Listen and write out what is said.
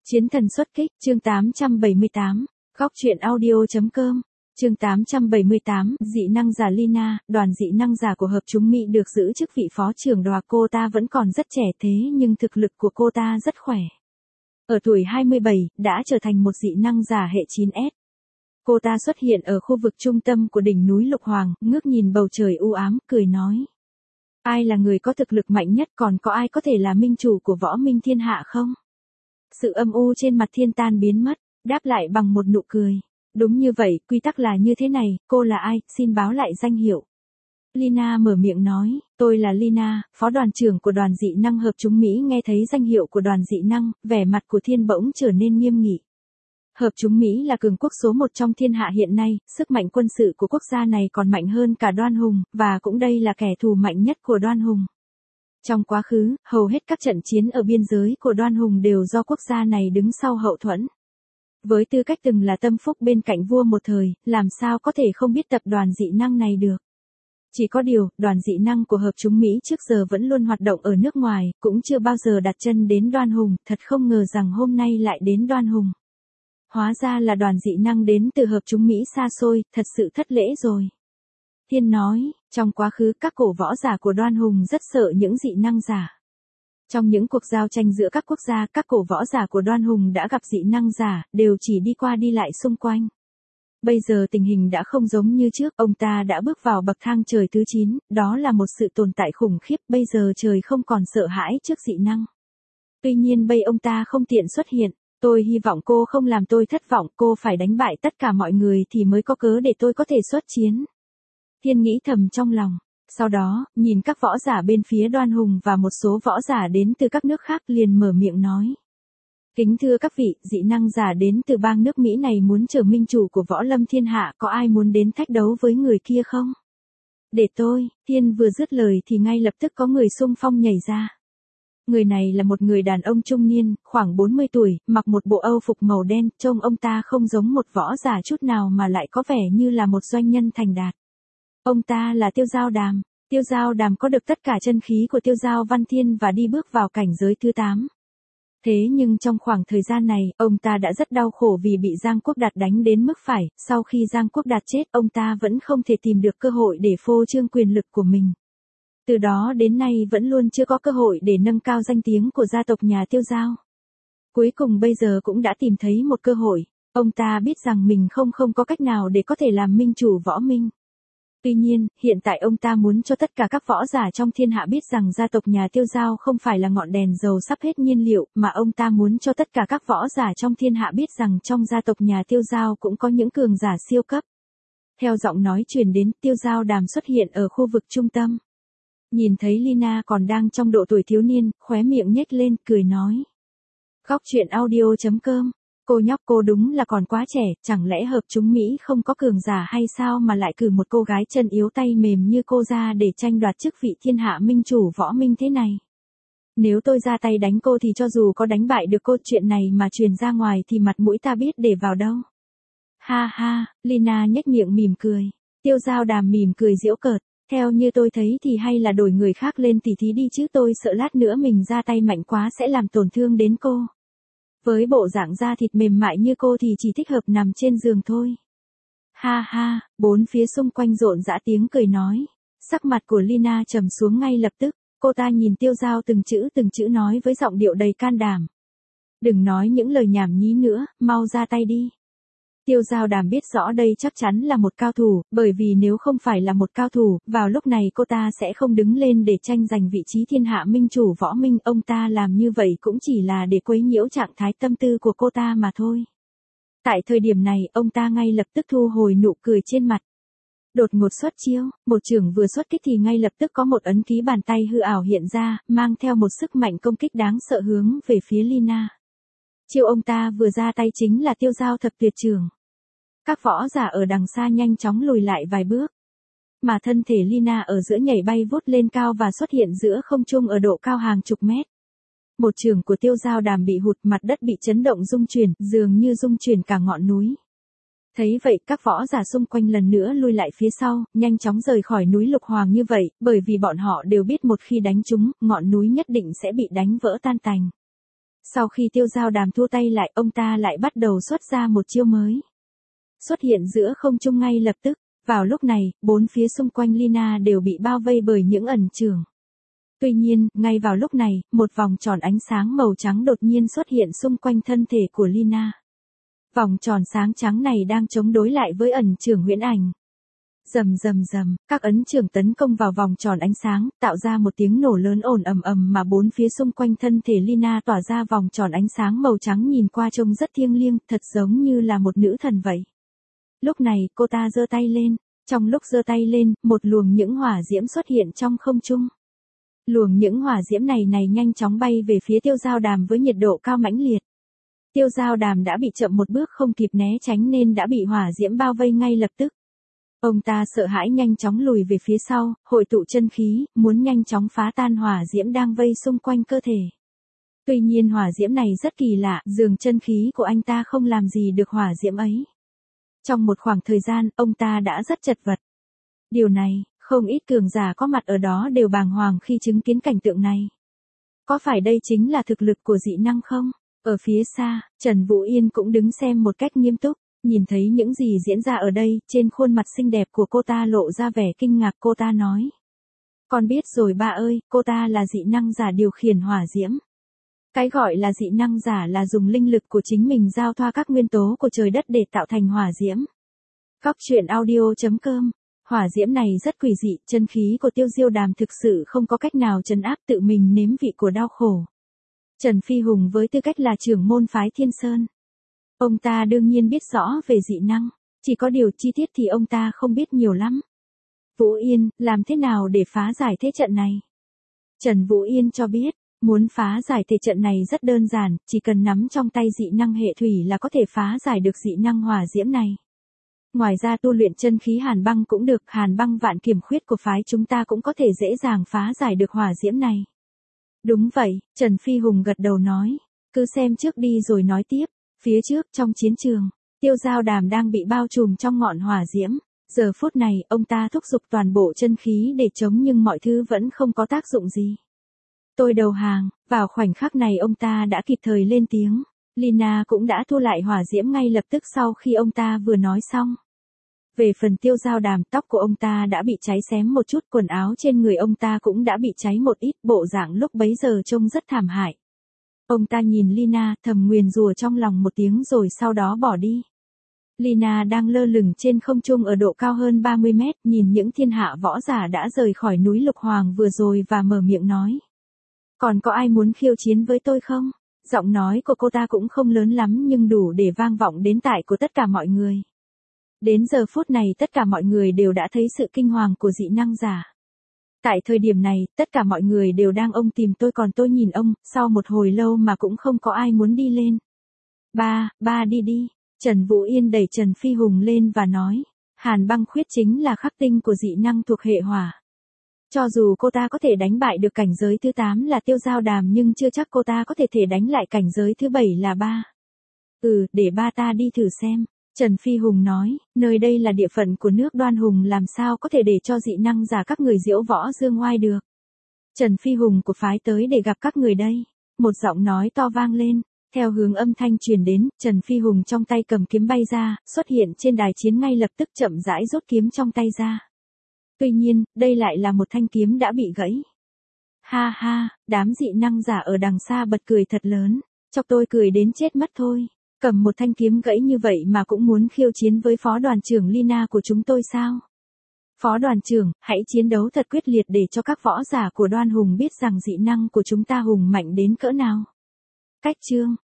Chiến thần xuất kích, chương 878, góc truyện audio.com, chương 878, dị năng giả Lina, đoàn dị năng giả của hợp chúng Mỹ được giữ chức vị phó trưởng đoàn. Cô ta vẫn còn rất trẻ thế nhưng thực lực của cô ta rất khỏe. Ở tuổi 27, đã trở thành một dị năng giả hệ 9S. Cô ta xuất hiện ở khu vực trung tâm của đỉnh núi Lục Hoàng, ngước nhìn bầu trời u ám, cười nói. Ai là người có thực lực mạnh nhất, còn có ai có thể là minh chủ của võ minh thiên hạ không? Sự âm u trên mặt Thiên tan biến mất, đáp lại bằng một nụ cười. Đúng như vậy, quy tắc là như thế này, cô là ai, xin báo lại danh hiệu. Lina mở miệng nói, tôi là Lina, phó đoàn trưởng của đoàn dị năng hợp chúng Mỹ. Nghe thấy danh hiệu của đoàn dị năng, vẻ mặt của Thiên bỗng trở nên nghiêm nghị. Hợp chúng Mỹ là cường quốc số 1 trong thiên hạ hiện nay, sức mạnh quân sự của quốc gia này còn mạnh hơn cả Đoan Hùng, và cũng đây là kẻ thù mạnh nhất của Đoan Hùng. Trong quá khứ, hầu hết các trận chiến ở biên giới của Đoan Hùng đều do quốc gia này đứng sau hậu thuẫn. Với tư cách từng là tâm phúc bên cạnh vua một thời, làm sao có thể không biết tập đoàn dị năng này được. Chỉ có điều, đoàn dị năng của hợp chúng Mỹ trước giờ vẫn luôn hoạt động ở nước ngoài, cũng chưa bao giờ đặt chân đến Đoan Hùng, thật không ngờ rằng hôm nay lại đến Đoan Hùng. Hóa ra là đoàn dị năng đến từ hợp chúng Mỹ xa xôi, thật sự thất lễ rồi. Thiên nói, trong quá khứ các cổ võ giả của Đoan Hùng rất sợ những dị năng giả. Trong những cuộc giao tranh giữa các quốc gia, các cổ võ giả của Đoan Hùng đã gặp dị năng giả, đều chỉ đi qua đi lại xung quanh. Bây giờ tình hình đã không giống như trước, ông ta đã bước vào bậc thang trời thứ 9, đó là một sự tồn tại khủng khiếp, bây giờ trời không còn sợ hãi trước dị năng. Tuy nhiên bây ông ta không tiện xuất hiện. Tôi hy vọng cô không làm tôi thất vọng, cô phải đánh bại tất cả mọi người thì mới có cớ để tôi có thể xuất chiến. Thiên nghĩ thầm trong lòng. Sau đó, nhìn các võ giả bên phía Đoan Hùng và một số võ giả đến từ các nước khác liền mở miệng nói. Kính thưa các vị, dị năng giả đến từ bang nước Mỹ này muốn trở minh chủ của võ lâm thiên hạ, có ai muốn đến thách đấu với người kia không? Để tôi, Thiên vừa dứt lời thì ngay lập tức có người xung phong nhảy ra. Người này là một người đàn ông trung niên, khoảng 40 tuổi, mặc một bộ âu phục màu đen, trông ông ta không giống một võ giả chút nào mà lại có vẻ như là một doanh nhân thành đạt. Ông ta là Tiêu Giao Đàm. Tiêu Giao Đàm có được tất cả chân khí của Tiêu Giao Văn Thiên và đi bước vào cảnh giới thứ 8. Thế nhưng trong khoảng thời gian này, ông ta đã rất đau khổ vì bị Giang Quốc Đạt đánh đến mức phải, sau khi Giang Quốc Đạt chết, ông ta vẫn không thể tìm được cơ hội để phô trương quyền lực của mình. Từ đó đến nay vẫn luôn chưa có cơ hội để nâng cao danh tiếng của gia tộc nhà Tiêu Giao. Cuối cùng bây giờ cũng đã tìm thấy một cơ hội, ông ta biết rằng mình không có cách nào để có thể làm minh chủ võ minh. Tuy nhiên, hiện tại ông ta muốn cho tất cả các võ giả trong thiên hạ biết rằng gia tộc nhà Tiêu Giao không phải là ngọn đèn dầu sắp hết nhiên liệu, mà ông ta muốn cho tất cả các võ giả trong thiên hạ biết rằng trong gia tộc nhà Tiêu Giao cũng có những cường giả siêu cấp. Theo giọng nói truyền đến, Tiêu Giao Đàm xuất hiện ở khu vực trung tâm. Nhìn thấy Lina còn đang trong độ tuổi thiếu niên, khóe miệng nhếch lên, cười nói. Góc truyện audio.com, cô nhóc cô đúng là còn quá trẻ, chẳng lẽ hợp chúng Mỹ không có cường giả hay sao mà lại cử một cô gái chân yếu tay mềm như cô ra để tranh đoạt chức vị thiên hạ minh chủ võ minh thế này. Nếu tôi ra tay đánh cô thì cho dù có đánh bại được cô, chuyện này mà truyền ra ngoài thì mặt mũi ta biết để vào đâu. Ha ha, Lina nhếch miệng mỉm cười. Tiêu Giao Đàm mỉm cười giễu cợt. Theo như tôi thấy thì hay là đổi người khác lên tỉ thí đi chứ, tôi sợ lát nữa mình ra tay mạnh quá sẽ làm tổn thương đến cô. Với bộ dạng da thịt mềm mại như cô thì chỉ thích hợp nằm trên giường thôi. Ha ha, bốn phía xung quanh rộn rã tiếng cười nói. Sắc mặt của Lina trầm xuống ngay lập tức, cô ta nhìn Tiêu Giao từng chữ nói với giọng điệu đầy can đảm. Đừng nói những lời nhảm nhí nữa, mau ra tay đi. Tiêu Giao Đàm biết rõ đây chắc chắn là một cao thủ, bởi vì nếu không phải là một cao thủ, vào lúc này cô ta sẽ không đứng lên để tranh giành vị trí thiên hạ minh chủ võ minh, ông ta làm như vậy cũng chỉ là để quấy nhiễu trạng thái tâm tư của cô ta mà thôi. Tại thời điểm này, ông ta ngay lập tức thu hồi nụ cười trên mặt. Đột ngột xuất chiêu, một chưởng vừa xuất kích thì ngay lập tức có một ấn ký bàn tay hư ảo hiện ra, mang theo một sức mạnh công kích đáng sợ hướng về phía Lina. Chiêu ông ta vừa ra tay chính là Tiêu Giao Thập Tuyệt Chưởng. Các võ giả ở đằng xa nhanh chóng lùi lại vài bước. Mà thân thể Lina ở giữa nhảy bay vút lên cao và xuất hiện giữa không trung ở độ cao hàng chục mét. Một chưởng của Tiêu Giao Đàm bị hụt, mặt đất bị chấn động rung chuyển, dường như rung chuyển cả ngọn núi. Thấy vậy, các võ giả xung quanh lần nữa lui lại phía sau, nhanh chóng rời khỏi núi Lục Hoàng như vậy, bởi vì bọn họ đều biết một khi đánh trúng, ngọn núi nhất định sẽ bị đánh vỡ tan tành. Sau khi Tiêu Giao Đàm thua tay lại, ông ta lại bắt đầu xuất ra một chiêu mới. Xuất hiện giữa không trung ngay lập tức. Vào lúc này, bốn phía xung quanh Lina đều bị bao vây bởi những ẩn chưởng. Tuy nhiên, ngay vào lúc này, một vòng tròn ánh sáng màu trắng đột nhiên xuất hiện xung quanh thân thể của Lina. Vòng tròn sáng trắng này đang chống đối lại với ẩn chưởng huyễn ảnh. Rầm rầm rầm, các ấn chưởng tấn công vào vòng tròn ánh sáng, tạo ra một tiếng nổ lớn ồn ầm ầm mà bốn phía xung quanh thân thể Lina tỏa ra vòng tròn ánh sáng màu trắng nhìn qua trông rất thiêng liêng, thật giống như là một nữ thần vậy. Lúc này, cô ta giơ tay lên. Trong lúc giơ tay lên, một luồng những hỏa diễm xuất hiện trong không trung. Luồng những hỏa diễm này nhanh chóng bay về phía Tiêu Giao Đàm với nhiệt độ cao mãnh liệt. Tiêu Giao Đàm đã bị chậm một bước không kịp né tránh nên đã bị hỏa diễm bao vây ngay lập tức. Ông ta sợ hãi nhanh chóng lùi về phía sau, hội tụ chân khí, muốn nhanh chóng phá tan hỏa diễm đang vây xung quanh cơ thể. Tuy nhiên hỏa diễm này rất kỳ lạ, dường chân khí của anh ta không làm gì được hỏa diễm ấy. Trong một khoảng thời gian, ông ta đã rất chật vật. Điều này, không ít cường giả có mặt ở đó đều bàng hoàng khi chứng kiến cảnh tượng này. Có phải đây chính là thực lực của dị năng không? Ở phía xa, Trần Vũ Yên cũng đứng xem một cách nghiêm túc, nhìn thấy những gì diễn ra ở đây, trên khuôn mặt xinh đẹp của cô ta lộ ra vẻ kinh ngạc. Cô ta nói: "Con biết rồi ba ơi, cô ta là dị năng giả điều khiển hỏa diễm." Cái gọi là dị năng giả là dùng linh lực của chính mình giao thoa các nguyên tố của trời đất để tạo thành hỏa diễm. Góc truyện audio.com. Hỏa diễm này rất quỷ dị, chân khí của Tiêu Diêu Đàm thực sự không có cách nào trấn áp, tự mình nếm vị của đau khổ. Trần Phi Hùng với tư cách là trưởng môn phái Thiên Sơn. Ông ta đương nhiên biết rõ về dị năng, chỉ có điều chi tiết thì ông ta không biết nhiều lắm. Vũ Yên, làm thế nào để phá giải thế trận này? Trần Vũ Yên cho biết. Muốn phá giải thể trận này rất đơn giản, chỉ cần nắm trong tay dị năng hệ thủy là có thể phá giải được dị năng hỏa diễm này. Ngoài ra tu luyện chân khí hàn băng cũng được, hàn băng vạn kiểm khuyết của phái chúng ta cũng có thể dễ dàng phá giải được hỏa diễm này. Đúng vậy, Trần Phi Hùng gật đầu nói, cứ xem trước đi rồi nói tiếp. Phía trước trong chiến trường, Tiêu Giao Đàm đang bị bao trùm trong ngọn hỏa diễm. Giờ phút này, ông ta thúc giục toàn bộ chân khí để chống nhưng mọi thứ vẫn không có tác dụng gì. Tôi đầu hàng. Vào khoảnh khắc này ông ta đã kịp thời lên tiếng. Lina cũng đã thu lại hỏa diễm ngay lập tức sau khi ông ta vừa nói xong. Về phần Tiêu Giao Đàm, tóc của ông ta đã bị cháy xém một chút, quần áo trên người ông ta cũng đã bị cháy một ít, bộ dạng lúc bấy giờ trông rất thảm hại. Ông ta nhìn Lina, thầm nguyền rủa trong lòng một tiếng rồi sau đó bỏ đi. Lina đang lơ lửng trên không trung ở độ cao hơn 30 mét, nhìn những thiên hạ võ giả đã rời khỏi núi Lục Hoàng vừa rồi và mở miệng nói. Còn có ai muốn khiêu chiến với tôi không? Giọng nói của cô ta cũng không lớn lắm nhưng đủ để vang vọng đến tai của tất cả mọi người. Đến giờ phút này tất cả mọi người đều đã thấy sự kinh hoàng của dị năng giả. Tại thời điểm này, tất cả mọi người đều đang ông tìm tôi còn tôi nhìn ông, sau một hồi lâu mà cũng không có ai muốn đi lên. Ba đi đi. Trần Vũ Yên đẩy Trần Phi Hùng lên và nói, hàn băng khuyết chính là khắc tinh của dị năng thuộc hệ hỏa. Cho dù cô ta có thể đánh bại được cảnh giới thứ 8 là Tiêu Giao Đàm nhưng chưa chắc cô ta có thể đánh lại cảnh giới thứ 7 là ba. Để ba ta đi thử xem. Trần Phi Hùng nói, nơi đây là địa phận của nước Đoan Hùng làm sao có thể để cho dị năng giả các người diễu võ dương oai được. Trần Phi Hùng của phái tới để gặp các người đây. Một giọng nói to vang lên, theo hướng âm thanh truyền đến, Trần Phi Hùng trong tay cầm kiếm bay ra, xuất hiện trên đài chiến ngay lập tức chậm rãi rút kiếm trong tay ra. Tuy nhiên, đây lại là một thanh kiếm đã bị gãy. Ha ha, đám dị năng giả ở đằng xa bật cười thật lớn, chọc tôi cười đến chết mất thôi. Cầm một thanh kiếm gãy như vậy mà cũng muốn khiêu chiến với phó đoàn trưởng Lina của chúng tôi sao? Phó đoàn trưởng, hãy chiến đấu thật quyết liệt để cho các võ giả của Đoan Hùng biết rằng dị năng của chúng ta hùng mạnh đến cỡ nào. Cách chương